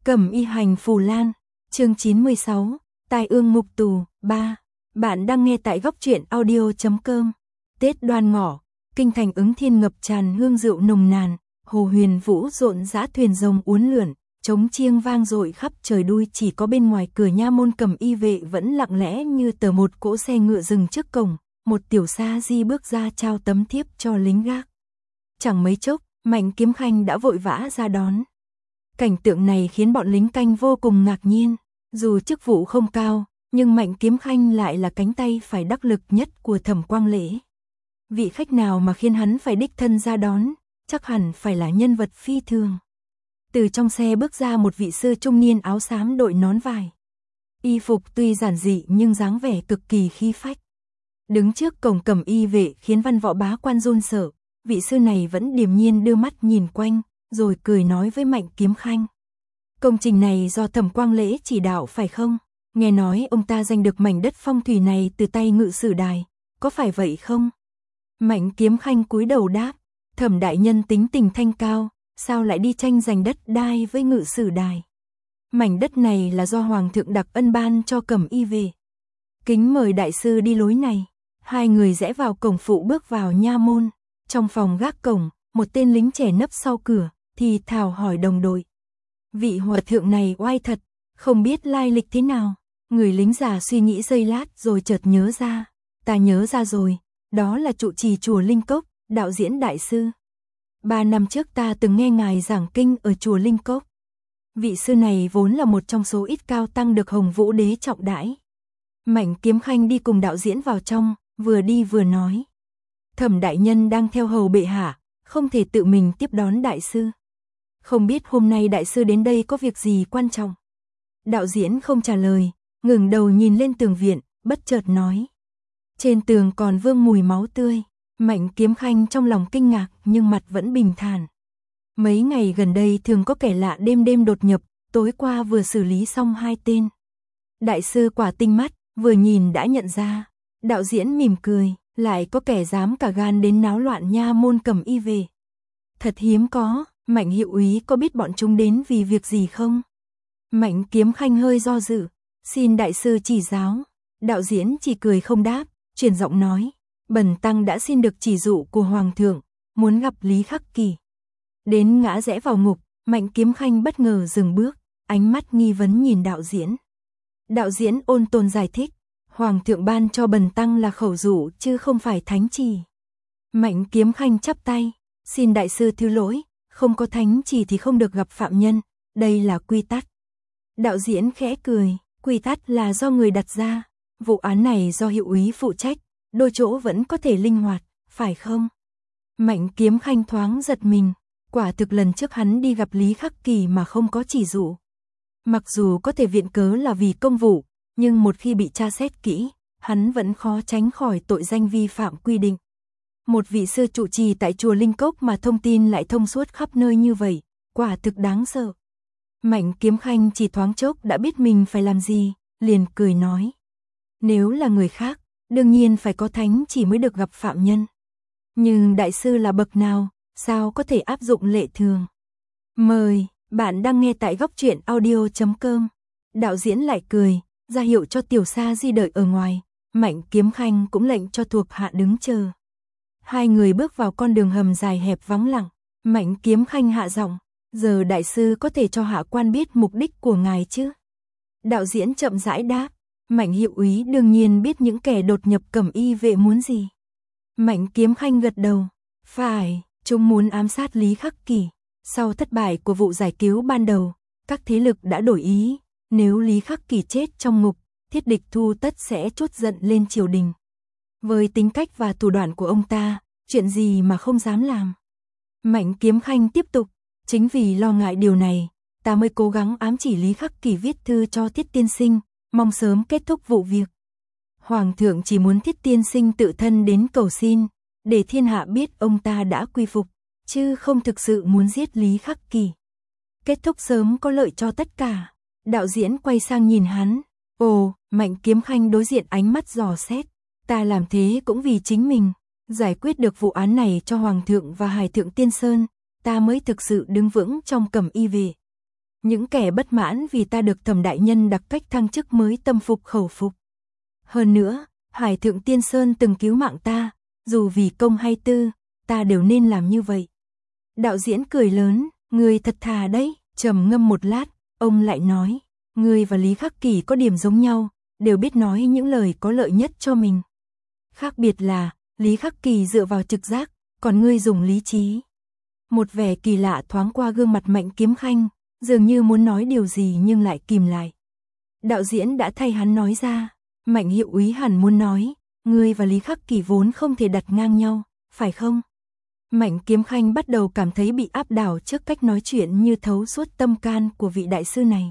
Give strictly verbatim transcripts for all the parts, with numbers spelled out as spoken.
Cẩm y hành phù lan, chương chín mươi sáu, tai ương ngục tù, ba. Bạn đang nghe tại góc truyện audio chấm com. Tết Đoan Ngọ, kinh thành Ứng Thiên ngập tràn hương rượu nồng nàn, hồ huyền vũ rộn rã thuyền rồng uốn lượn, trống chiêng vang dội khắp trời đuôi, chỉ có bên ngoài cửa nha môn Cẩm y vệ vẫn lặng lẽ như tờ một cỗ xe ngựa dừng trước cổng, một tiểu sa di bước ra trao tấm thiếp cho lính gác. Chẳng mấy chốc, Mạnh Kiếm Khanh đã vội vã ra đón. Cảnh tượng này khiến bọn lính canh vô cùng ngạc nhiên, dù chức vụ không cao, nhưng Mạnh Kiếm Khanh lại là cánh tay phải đắc lực nhất của Thẩm Quang Lễ. Vị khách nào mà khiến hắn phải đích thân ra đón, chắc hẳn phải là nhân vật phi thường. Từ trong xe bước ra một vị sư trung niên áo xám đội nón vải. Y phục tuy giản dị nhưng dáng vẻ cực kỳ khí phách. Đứng trước cổng Cẩm y vệ khiến văn võ bá quan run sợ, vị sư này vẫn điềm nhiên đưa mắt nhìn quanh, rồi cười nói với Mạnh Kiếm Khanh. Công trình này do Thẩm Quang Lễ chỉ đạo phải không? Nghe nói ông ta giành được mảnh đất phong thủy này từ tay Ngự Sử Đài, có phải vậy không? Mạnh Kiếm Khanh cúi đầu đáp, Thẩm đại nhân tính tình thanh cao, sao lại đi tranh giành đất đai với Ngự Sử Đài? Mảnh đất này là do Hoàng thượng đặc ân ban cho Cẩm y vệ. Kính mời đại sư đi lối này. Hai người rẽ vào cổng phụ bước vào nha môn. Trong phòng gác cổng, một tên lính trẻ nấp sau cửa, thì thào hỏi đồng đội. Vị hòa thượng này oai thật, không biết lai lịch thế nào. Người lính già suy nghĩ giây lát rồi chợt nhớ ra. Ta nhớ ra rồi, đó là trụ trì chùa Linh Cốc, đạo diễn đại sư. Ba năm trước ta từng nghe ngài giảng kinh ở chùa Linh Cốc. Vị sư này vốn là một trong số ít cao tăng được Hồng Vũ Đế trọng đãi. Mạnh Kiếm Khanh đi cùng đạo diễn vào trong, vừa đi vừa nói. Thẩm đại nhân đang theo hầu bệ hạ, không thể tự mình tiếp đón đại sư. Không biết hôm nay đại sư đến đây có việc gì quan trọng. Đạo diễn không trả lời, ngẩng đầu nhìn lên tường viện, bất chợt nói. Trên tường còn vương mùi máu tươi. Mạnh Kiếm Khanh trong lòng kinh ngạc nhưng mặt vẫn bình thản. Mấy ngày gần đây thường có kẻ lạ đêm đêm đột nhập, tối qua vừa xử lý xong hai tên. Đại sư quả tinh mắt, vừa nhìn đã nhận ra. Đạo diễn mỉm cười, lại có kẻ dám cả gan đến náo loạn nha môn Cẩm y vệ. Thật hiếm có. Mạnh hiệu úy có biết bọn chúng đến vì việc gì không? Mạnh Kiếm Khanh hơi do dự, xin đại sư chỉ giáo. Đạo diễn chỉ cười không đáp, chuyển giọng nói, bần tăng đã xin được chỉ dụ của Hoàng thượng, muốn gặp Lý Khắc Kỳ. Đến ngã rẽ vào ngục, Mạnh Kiếm Khanh bất ngờ dừng bước, ánh mắt nghi vấn nhìn đạo diễn. Đạo diễn ôn tồn giải thích, Hoàng thượng ban cho bần tăng là khẩu dụ chứ không phải thánh chỉ. Mạnh Kiếm Khanh chắp tay, xin đại sư thứ lỗi. Không có thánh chỉ thì không được gặp phạm nhân, đây là quy tắc. Đạo diễn khẽ cười, quy tắc là do người đặt ra, vụ án này do hiệu úy phụ trách, đôi chỗ vẫn có thể linh hoạt, phải không? Mạnh Kiếm Khanh thoáng giật mình, quả thực lần trước hắn đi gặp Lý Khắc Kỳ mà không có chỉ dụ. Mặc dù có thể viện cớ là vì công vụ, nhưng một khi bị tra xét kỹ, hắn vẫn khó tránh khỏi tội danh vi phạm quy định. Một vị sư trụ trì tại chùa Linh Cốc mà thông tin lại thông suốt khắp nơi như vậy, quả thực đáng sợ. Mạnh Kiếm Khanh chỉ thoáng chốc đã biết mình phải làm gì, liền cười nói. Nếu là người khác, đương nhiên phải có thánh chỉ mới được gặp phạm nhân. Nhưng đại sư là bậc nào, sao có thể áp dụng lệ thường? Mời, bạn đang nghe tại góc truyện audio chấm com. Đạo diễn lại cười, ra hiệu cho tiểu sa di đợi ở ngoài. Mạnh Kiếm Khanh cũng lệnh cho thuộc hạ đứng chờ. Hai người bước vào con đường hầm dài hẹp vắng lặng, Mạnh Kiếm Khanh hạ giọng, giờ đại sư có thể cho hạ quan biết mục đích của ngài chứ? Đạo diễn chậm rãi đáp, Mạnh hiệu úy đương nhiên biết những kẻ đột nhập Cẩm y vệ muốn gì. Mạnh Kiếm Khanh gật đầu, phải, chúng muốn ám sát Lý Khắc Kỳ. Sau thất bại của vụ giải cứu ban đầu, các thế lực đã đổi ý, nếu Lý Khắc Kỳ chết trong ngục, Thiết Địch Thu tất sẽ trút giận lên triều đình. Với tính cách và thủ đoạn của ông ta, chuyện gì mà không dám làm. Mạnh Kiếm Khanh tiếp tục, chính vì lo ngại điều này, ta mới cố gắng ám chỉ Lý Khắc Kỳ viết thư cho Thiết tiên sinh, mong sớm kết thúc vụ việc. Hoàng thượng chỉ muốn Thiết tiên sinh tự thân đến cầu xin, để thiên hạ biết ông ta đã quy phục, chứ không thực sự muốn giết Lý Khắc Kỳ. Kết thúc sớm có lợi cho tất cả. Đạo diễn quay sang nhìn hắn, ồ, Mạnh Kiếm Khanh đối diện ánh mắt dò xét. Ta làm thế cũng vì chính mình, giải quyết được vụ án này cho Hoàng thượng và Hải thượng Tiên Sơn, ta mới thực sự đứng vững trong Cẩm y vệ. Những kẻ bất mãn vì ta được Thẩm đại nhân đặc cách thăng chức mới tâm phục khẩu phục. Hơn nữa, Hải Thượng Tiên Sơn từng cứu mạng ta, dù vì công hay tư, ta đều nên làm như vậy. Đạo diễn cười lớn, ngươi thật thà đấy, trầm ngâm một lát, ông lại nói, ngươi và Lý Khắc Kỳ có điểm giống nhau, đều biết nói những lời có lợi nhất cho mình. Khác biệt là, Lý Khắc Kỳ dựa vào trực giác, còn ngươi dùng lý trí. Một vẻ kỳ lạ thoáng qua gương mặt Mạnh Kiếm Khanh, dường như muốn nói điều gì nhưng lại kìm lại. Đạo diễn đã thay hắn nói ra, Mạnh hiệu úy hẳn muốn nói, ngươi và Lý Khắc Kỳ vốn không thể đặt ngang nhau, phải không? Mạnh Kiếm Khanh bắt đầu cảm thấy bị áp đảo trước cách nói chuyện như thấu suốt tâm can của vị đại sư này.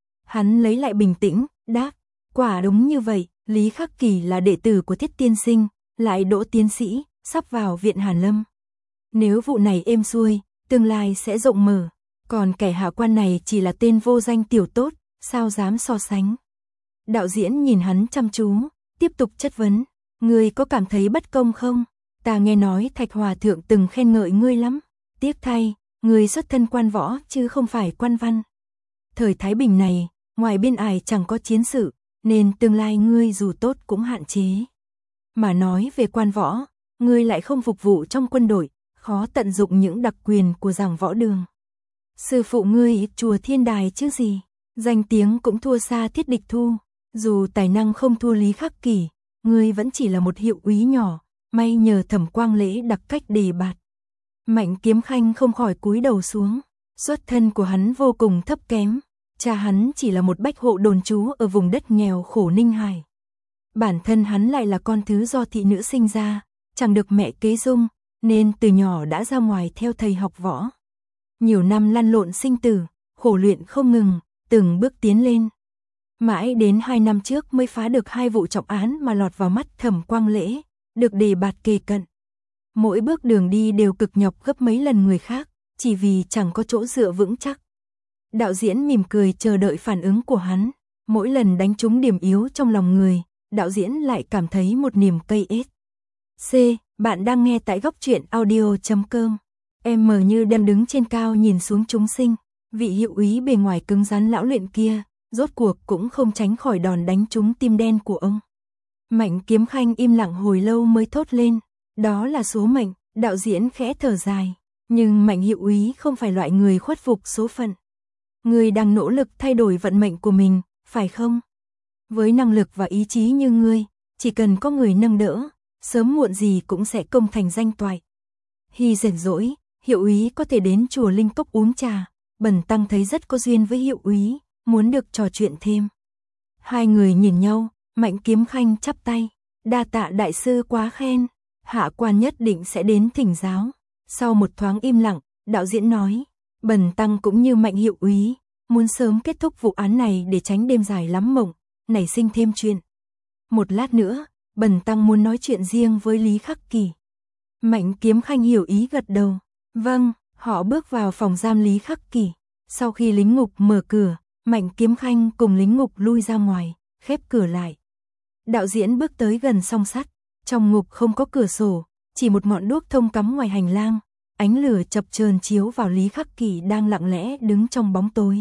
Hắn lấy lại bình tĩnh, đáp, quả đúng như vậy, Lý Khắc Kỳ là đệ tử của Thiết tiên sinh, lại đỗ tiến sĩ, sắp vào viện Hàn Lâm. Nếu vụ này êm xuôi, tương lai sẽ rộng mở, còn kẻ hạ quan này chỉ là tên vô danh tiểu tốt, sao dám so sánh. Đạo diễn nhìn hắn chăm chú, tiếp tục chất vấn, ngươi có cảm thấy bất công không? Ta nghe nói Thạch Hòa Thượng từng khen ngợi ngươi lắm, tiếc thay, ngươi xuất thân quan võ chứ không phải quan văn. Thời Thái Bình này, ngoài biên ải chẳng có chiến sự, nên tương lai ngươi dù tốt cũng hạn chế. Mà nói về quan võ, ngươi lại không phục vụ trong quân đội, khó tận dụng những đặc quyền của giảng võ đường. Sư phụ ngươi chùa Thiên Đài chứ gì, danh tiếng cũng thua xa Thiết Địch Thu, dù tài năng không thua Lý Khắc Kỳ, ngươi vẫn chỉ là một hiệu úy nhỏ, may nhờ Thẩm Quang Lễ đặc cách đề bạt. Mạnh Kiếm Khanh không khỏi cúi đầu xuống, xuất thân của hắn vô cùng thấp kém, cha hắn chỉ là một bách hộ đồn trú ở vùng đất nghèo khổ Ninh Hải. Bản thân hắn lại là con thứ do thị nữ sinh ra, chẳng được mẹ kế dung, nên từ nhỏ đã ra ngoài theo thầy học võ. Nhiều năm lăn lộn sinh tử, khổ luyện không ngừng, từng bước tiến lên. Mãi đến hai năm trước mới phá được hai vụ trọng án mà lọt vào mắt Thẩm Quang Lễ, được đề bạt kề cận. Mỗi bước đường đi đều cực nhọc gấp mấy lần người khác, chỉ vì chẳng có chỗ dựa vững chắc. Đạo diễn mỉm cười chờ đợi phản ứng của hắn, mỗi lần đánh trúng điểm yếu trong lòng người, đạo diễn lại cảm thấy một niềm cây ết. C. Bạn đang nghe tại góc truyện audio chấm com. Em mờ như đang đứng trên cao nhìn xuống chúng sinh, vị hiệu úy bề ngoài cứng rắn lão luyện kia, rốt cuộc cũng không tránh khỏi đòn đánh trúng tim đen của ông. Mạnh Kiếm Khanh im lặng hồi lâu mới thốt lên, đó là số mệnh. Đạo diễn khẽ thở dài, nhưng Mạnh hiệu úy không phải loại người khuất phục số phận. Ngươi đang nỗ lực thay đổi vận mệnh của mình, phải không? Với năng lực và ý chí như ngươi, chỉ cần có người nâng đỡ, sớm muộn gì cũng sẽ công thành danh toại. Khi rảnh rỗi, hiệu úy có thể đến chùa Linh Cốc uống trà, bần tăng thấy rất có duyên với hiệu úy, muốn được trò chuyện thêm. Hai người nhìn nhau, Mạnh Kiếm Khanh chắp tay, đa tạ đại sư quá khen, hạ quan nhất định sẽ đến thỉnh giáo. Sau một thoáng im lặng, đạo diễn nói, bần tăng cũng như Mạnh hiệu úy, muốn sớm kết thúc vụ án này để tránh đêm dài lắm mộng, nảy sinh thêm chuyện. Một lát nữa, bần tăng muốn nói chuyện riêng với Lý Khắc Kỳ. Mạnh Kiếm Khanh hiểu ý gật đầu. Vâng, họ bước vào phòng giam Lý Khắc Kỳ. Sau khi lính ngục mở cửa, Mạnh Kiếm Khanh cùng lính ngục lui ra ngoài, khép cửa lại. Đạo diễn bước tới gần song sắt, trong ngục không có cửa sổ, chỉ một ngọn đuốc thông cắm ngoài hành lang, ánh lửa chập chờn chiếu vào Lý Khắc Kỳ đang lặng lẽ đứng trong bóng tối.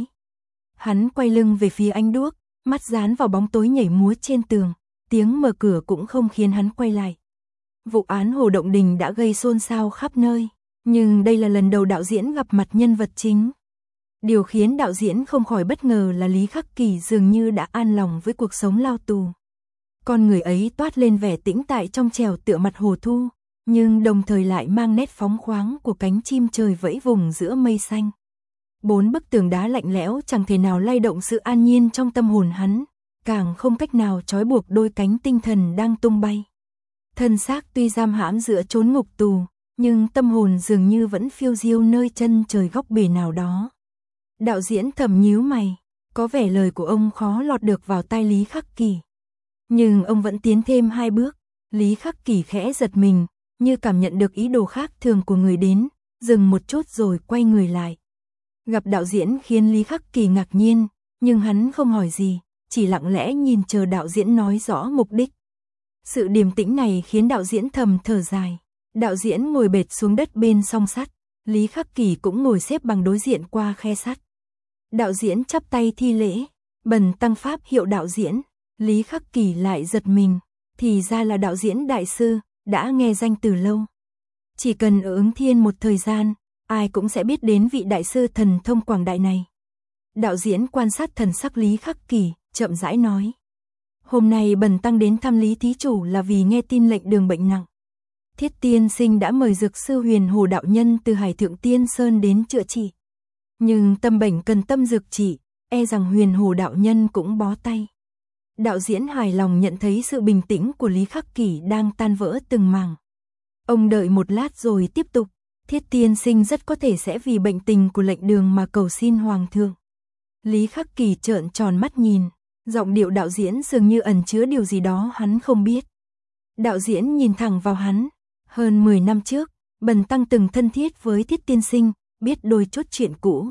Hắn quay lưng về phía ánh đuốc, mắt dán vào bóng tối nhảy múa trên tường, tiếng mở cửa cũng không khiến hắn quay lại. Vụ án Hồ Động Đình đã gây xôn xao khắp nơi, nhưng đây là lần đầu đạo diễn gặp mặt nhân vật chính. Điều khiến đạo diễn không khỏi bất ngờ là Lý Khắc Kỳ dường như đã an lòng với cuộc sống lao tù. Con người ấy toát lên vẻ tĩnh tại trong trẻo tựa mặt hồ thu, nhưng đồng thời lại mang nét phóng khoáng của cánh chim trời vẫy vùng giữa mây xanh. Bốn bức tường đá lạnh lẽo chẳng thể nào lay động sự an nhiên trong tâm hồn hắn, càng không cách nào trói buộc đôi cánh tinh thần đang tung bay. Thân xác tuy giam hãm giữa chốn ngục tù, nhưng tâm hồn dường như vẫn phiêu diêu nơi chân trời góc bể nào đó. Đạo diễn thầm nhíu mày, có vẻ lời của ông khó lọt được vào tai Lý Khắc Kỳ. Nhưng ông vẫn tiến thêm hai bước, Lý Khắc Kỳ khẽ giật mình, như cảm nhận được ý đồ khác thường của người đến, dừng một chút rồi quay người lại. Gặp đạo diễn khiến Lý Khắc Kỳ ngạc nhiên, nhưng hắn không hỏi gì, chỉ lặng lẽ nhìn chờ đạo diễn nói rõ mục đích. Sự điềm tĩnh này khiến đạo diễn thầm thở dài. Đạo diễn ngồi bệt xuống đất bên song sắt, Lý Khắc Kỳ cũng ngồi xếp bằng đối diện qua khe sắt. Đạo diễn chắp tay thi lễ, bần tăng pháp hiệu đạo diễn. Lý Khắc Kỳ lại giật mình, thì ra là đạo diễn đại sư, đã nghe danh từ lâu. Chỉ cần ở Ứng Thiên một thời gian, ai cũng sẽ biết đến vị đại sư thần thông quảng đại này. Đạo diễn quan sát thần sắc Lý Khắc Kỳ, chậm rãi nói. Hôm nay bần tăng đến thăm Lý thí chủ là vì nghe tin lệnh đường bệnh nặng. Thiết tiên sinh đã mời dược sư Huyền Hồ đạo nhân từ Hải Thượng Tiên Sơn đến chữa trị. Nhưng tâm bệnh cần tâm dược trị, e rằng Huyền Hồ đạo nhân cũng bó tay. Đạo diễn hài lòng nhận thấy sự bình tĩnh của Lý Khắc Kỳ đang tan vỡ từng mảng. Ông đợi một lát rồi tiếp tục, Thiết tiên sinh rất có thể sẽ vì bệnh tình của lệnh đường mà cầu xin hoàng thượng. Lý Khắc Kỳ trợn tròn mắt nhìn, giọng điệu đạo diễn dường như ẩn chứa điều gì đó hắn không biết. Đạo diễn nhìn thẳng vào hắn, hơn mười năm trước, bần tăng từng thân thiết với Thiết tiên sinh, biết đôi chút chuyện cũ.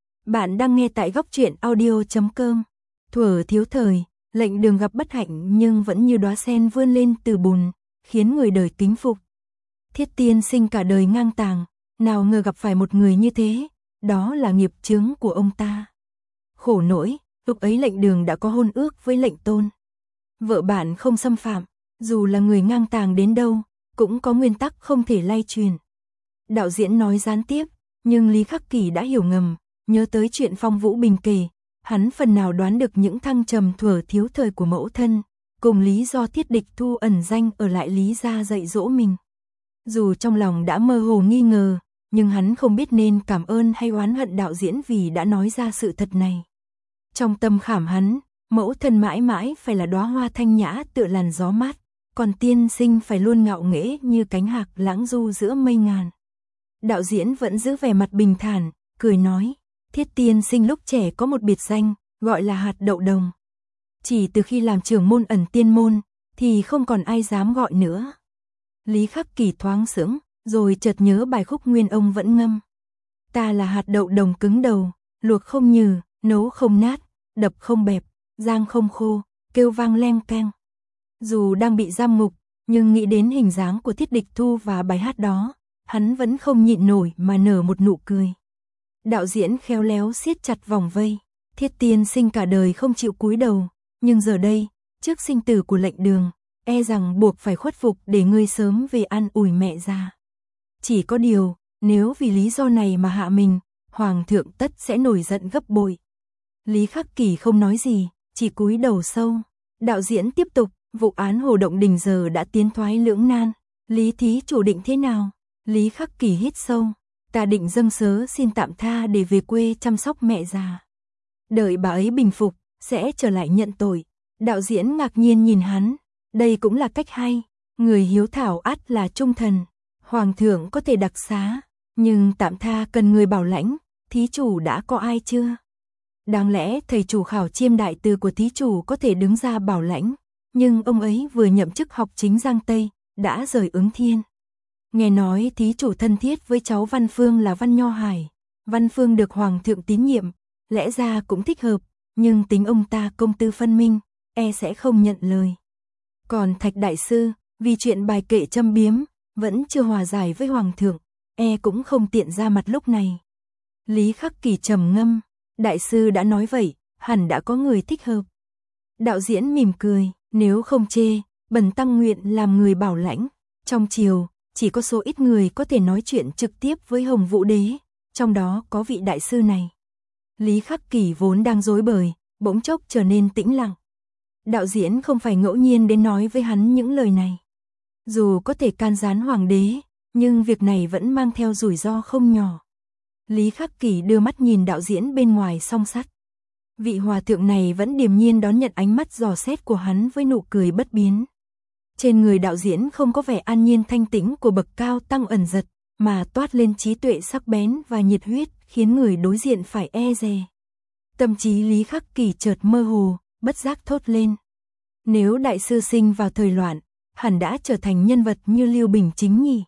Bạn đang nghe tại góc truyện audio chấm com. Thuở thiếu thời, lệnh đường gặp bất hạnh nhưng vẫn như đóa sen vươn lên từ bùn, khiến người đời kính phục. Thiết tiên sinh cả đời ngang tàng, nào ngờ gặp phải một người như thế, đó là nghiệp chướng của ông ta. Khổ nỗi, lúc ấy lệnh đường đã có hôn ước với lệnh tôn. Vợ bạn không xâm phạm, dù là người ngang tàng đến đâu, cũng có nguyên tắc không thể lay truyền. Đạo diễn nói gián tiếp, nhưng Lý Khắc Kỳ đã hiểu ngầm, nhớ tới chuyện Phong Vũ Bình kể, hắn phần nào đoán được những thăng trầm thuở thiếu thời của mẫu thân, cùng lý do Thiết Địch Thu ẩn danh ở lại Lý gia dạy dỗ mình. Dù trong lòng đã mơ hồ nghi ngờ, nhưng hắn không biết nên cảm ơn hay oán hận đạo diễn vì đã nói ra sự thật này. Trong tâm khảm hắn, mẫu thân mãi mãi phải là đóa hoa thanh nhã tựa làn gió mát, còn tiên sinh phải luôn ngạo nghễ như cánh hạc lãng du giữa mây ngàn. Đạo diễn vẫn giữ vẻ mặt bình thản, cười nói, Thiết tiên sinh lúc trẻ có một biệt danh, gọi là hạt đậu đồng. Chỉ từ khi làm trưởng môn ẩn tiên môn, thì không còn ai dám gọi nữa. Lý Khắc Kỳ thoáng sững, rồi chợt nhớ bài khúc nguyên ông vẫn ngâm. Ta là hạt đậu đồng cứng đầu, luộc không nhừ, nấu không nát, đập không bẹp, rang không khô, kêu vang leng keng. Dù đang bị giam ngục, nhưng nghĩ đến hình dáng của Thiết Địch Thu và bài hát đó, hắn vẫn không nhịn nổi mà nở một nụ cười. Đạo diễn khéo léo siết chặt vòng vây, Thiết tiên sinh cả đời không chịu cúi đầu, nhưng giờ đây, trước sinh tử của lệnh đường, e rằng buộc phải khuất phục để ngươi sớm về an ủi mẹ già. Chỉ có điều, nếu vì lý do này mà hạ mình, hoàng thượng tất sẽ nổi giận gấp bội. Lý Khắc Kỳ không nói gì, chỉ cúi đầu sâu. Đạo diễn tiếp tục, vụ án Hồ Động Đình giờ đã tiến thoái lưỡng nan, Lý thí chủ định thế nào? Lý Khắc Kỳ hít sâu, ta định dâng sớ xin tạm tha để về quê chăm sóc mẹ già. Đợi bà ấy bình phục, sẽ trở lại nhận tội. Đạo diễn ngạc nhiên nhìn hắn, đây cũng là cách hay, người hiếu thảo ắt là trung thần. Hoàng thượng có thể đặc xá, nhưng tạm tha cần người bảo lãnh, thí chủ đã có ai chưa? Đáng lẽ thầy chủ khảo chiêm đại từ của thí chủ có thể đứng ra bảo lãnh, nhưng ông ấy vừa nhậm chức học chính Giang Tây, đã rời Ứng Thiên. Nghe nói thí chủ thân thiết với cháu Văn Phương là Văn Nho Hải, Văn Phương được Hoàng thượng tín nhiệm, lẽ ra cũng thích hợp, nhưng tính ông ta công tư phân minh, e sẽ không nhận lời. Còn Thạch Đại Sư, vì chuyện bài kệ châm biếm, vẫn chưa hòa giải với Hoàng thượng, e cũng không tiện ra mặt lúc này. Lý Khắc Kỳ trầm ngâm, Đại sư đã nói vậy, hẳn đã có người thích hợp. Đạo diễn mỉm cười, nếu không chê, bần tăng nguyện làm người bảo lãnh. Trong triều, chỉ có số ít người có thể nói chuyện trực tiếp với Hồng Vũ Đế, trong đó có vị đại sư này. Lý Khắc Kỳ vốn đang rối bời, bỗng chốc trở nên tĩnh lặng. Đạo diễn không phải ngẫu nhiên đến nói với hắn những lời này. Dù có thể can gián hoàng đế, nhưng việc này vẫn mang theo rủi ro không nhỏ. Lý Khắc Kỳ đưa mắt nhìn đạo diễn bên ngoài song sắt. Vị hòa thượng này vẫn điềm nhiên đón nhận ánh mắt dò xét của hắn với nụ cười bất biến. Trên người đạo diễn không có vẻ an nhiên thanh tĩnh của bậc cao tăng ẩn giật, mà toát lên trí tuệ sắc bén và nhiệt huyết, khiến người đối diện phải e dè. Tâm trí Lý Khắc Kỳ chợt mơ hồ, bất giác thốt lên. Nếu đại sư sinh vào thời loạn, hẳn đã trở thành nhân vật như Lưu Bình Chính nhỉ.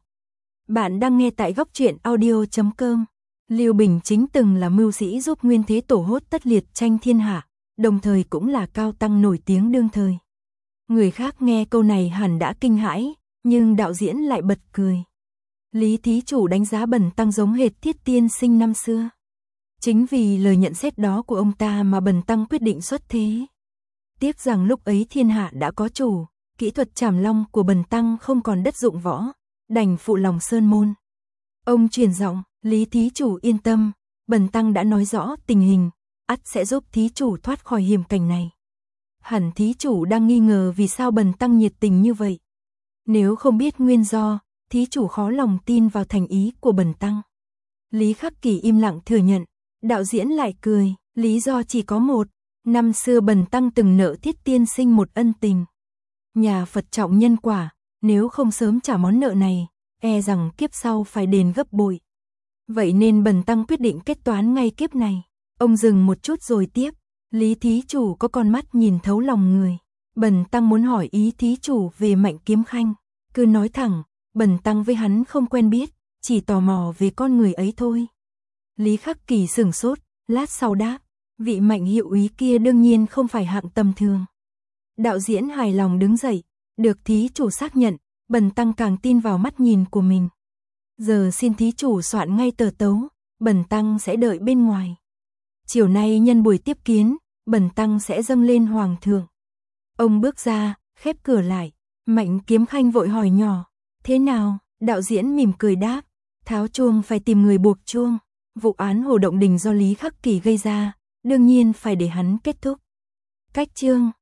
Bạn đang nghe tại góc truyện audio chấm com. Lưu Bình Chính từng là mưu sĩ giúp Nguyên Thế Tổ hốt tất liệt tranh thiên hạ, đồng thời cũng là cao tăng nổi tiếng đương thời. Người khác nghe câu này hẳn đã kinh hãi, nhưng đạo diễn lại bật cười. Lý thí chủ đánh giá bần tăng giống hệt Thiết tiên sinh năm xưa. Chính vì lời nhận xét đó của ông ta mà Bần Tăng quyết định xuất thế. Tiếc rằng lúc ấy thiên hạ đã có chủ, kỹ thuật trảm long của Bần Tăng không còn đất dụng võ, đành phụ lòng sơn môn. Ông truyền giọng, Lý thí chủ yên tâm, Bần Tăng đã nói rõ tình hình, ắt sẽ giúp thí chủ thoát khỏi hiểm cảnh này. Hẳn thí chủ đang nghi ngờ vì sao Bần Tăng nhiệt tình như vậy. Nếu không biết nguyên do, thí chủ khó lòng tin vào thành ý của Bần Tăng. Lý Khắc Kỳ im lặng thừa nhận, đạo diễn lại cười, lý do chỉ có một, năm xưa Bần Tăng từng nợ Thiết tiên sinh một ân tình. Nhà Phật trọng nhân quả, nếu không sớm trả món nợ này, e rằng kiếp sau phải đền gấp bội. Vậy nên Bần Tăng quyết định kết toán ngay kiếp này. Ông dừng một chút rồi tiếp, Lý thí chủ có con mắt nhìn thấu lòng người. Bần Tăng muốn hỏi ý thí chủ về Mạnh Kiếm Khanh. Cứ nói thẳng, Bần Tăng với hắn không quen biết, chỉ tò mò về con người ấy thôi. Lý Khắc Kỳ sửng sốt, lát sau đáp, vị Mạnh hiệu úy kia đương nhiên không phải hạng tầm thường. Đạo diễn hài lòng đứng dậy, được thí chủ xác nhận, Bần Tăng càng tin vào mắt nhìn của mình. Giờ xin thí chủ soạn ngay tờ tấu, Bần Tăng sẽ đợi bên ngoài. Chiều nay nhân buổi tiếp kiến, Bần Tăng sẽ dâng lên Hoàng thượng. Ông bước ra, khép cửa lại, Mạnh Kiếm Khanh vội hỏi nhỏ, thế nào? Đạo diễn mỉm cười đáp, tháo chuông phải tìm người buộc chuông. Vụ án Hồ Động Đình do Lý Khắc Kỳ gây ra, đương nhiên phải để hắn kết thúc. Cách chương